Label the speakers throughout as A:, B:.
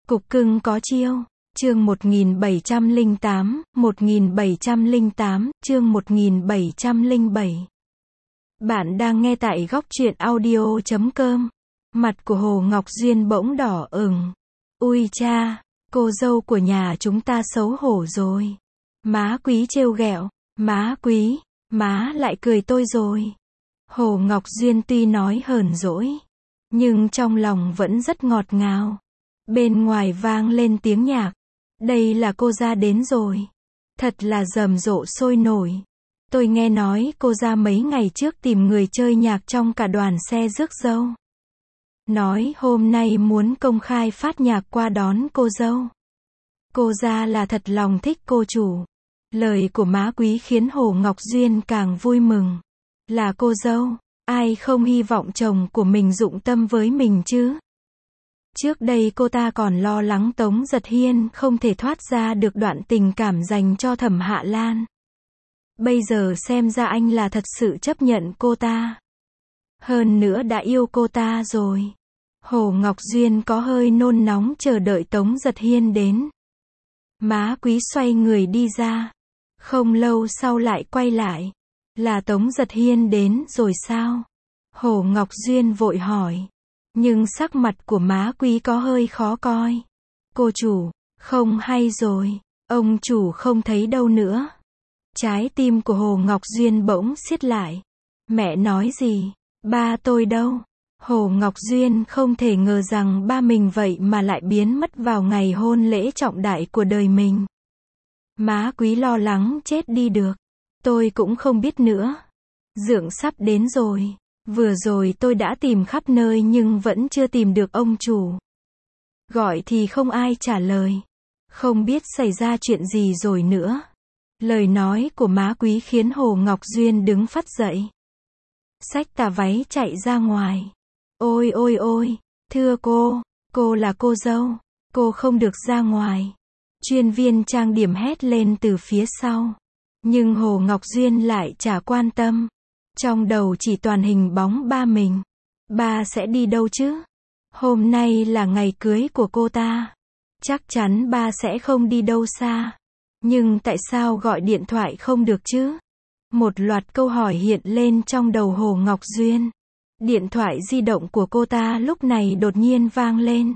A: Cục cưng có chiêu. Chương 1708, 1708, chương 1707. Bạn đang nghe tại góc truyện audio.com. Mặt của Hồ Ngọc Duyên bỗng đỏ ửng. Ui cha, cô dâu của nhà chúng ta xấu hổ rồi. Má Quý trêu ghẹo, má Quý, má lại cười tôi rồi. Hồ Ngọc Duyên tuy nói hờn dỗi, nhưng trong lòng vẫn rất ngọt ngào. Bên ngoài vang lên tiếng nhạc. Đây là cô ra đến rồi. Thật là rầm rộ sôi nổi. Tôi nghe nói cô ra mấy ngày trước tìm người chơi nhạc trong cả đoàn xe rước dâu. Nói hôm nay muốn công khai phát nhạc qua đón cô dâu. Cô ra là thật lòng thích cô chủ. Lời của má Quý khiến Hồ Ngọc Duyên càng vui mừng. Là cô dâu, ai không hy vọng chồng của mình dụng tâm với mình chứ? Trước đây cô ta còn lo lắng Tống Giật Hiên không thể thoát ra được đoạn tình cảm dành cho Thẩm Hạ Lan. Bây giờ xem ra anh là thật sự chấp nhận cô ta. Hơn nữa đã yêu cô ta rồi. Hồ Ngọc Duyên có hơi nôn nóng chờ đợi Tống Giật Hiên đến. Má Quý xoay người đi ra. Không lâu sau lại quay lại. Là Tống Giật Hiên đến rồi sao? Hồ Ngọc Duyên vội hỏi. Nhưng sắc mặt của má Quý có hơi khó coi. Cô chủ, không hay rồi. Ông chủ không thấy đâu nữa. Trái tim của Hồ Ngọc Duyên bỗng siết lại. Mẹ nói gì? Ba tôi đâu? Hồ Ngọc Duyên không thể ngờ rằng ba mình vậy mà lại biến mất vào ngày hôn lễ trọng đại của đời mình. Má Quý lo lắng chết đi được. Tôi cũng không biết nữa. Dượng sắp đến rồi. Vừa rồi tôi đã tìm khắp nơi nhưng vẫn chưa tìm được ông chủ. Gọi thì không ai trả lời. Không biết xảy ra chuyện gì rồi nữa. Lời nói của má Quý khiến Hồ Ngọc Duyên đứng phắt dậy. Xách tà váy chạy ra ngoài. Ôi ôi ôi, thưa cô là cô dâu, cô không được ra ngoài. Chuyên viên trang điểm hét lên từ phía sau. Nhưng Hồ Ngọc Duyên lại chả quan tâm. Trong đầu chỉ toàn hình bóng ba mình. Ba sẽ đi đâu chứ? Hôm nay là ngày cưới của cô ta. Chắc chắn ba sẽ không đi đâu xa. Nhưng tại sao gọi điện thoại không được chứ? Một loạt câu hỏi hiện lên trong đầu Hồ Ngọc Duyên. Điện thoại di động của cô ta lúc này đột nhiên vang lên.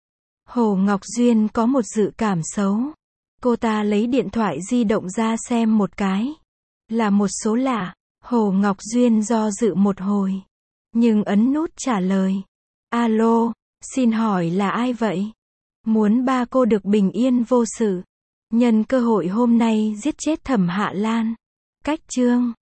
A: Hồ Ngọc Duyên có một dự cảm xấu. Cô ta lấy điện thoại di động ra xem một cái. Là một số lạ. Hồ Ngọc Duyên do dự một hồi. Nhưng ấn nút trả lời. Alo, xin hỏi là ai vậy? Muốn ba cô được bình yên vô sự. Nhân cơ hội hôm nay giết chết Thẩm Hạ Lan. Cách chương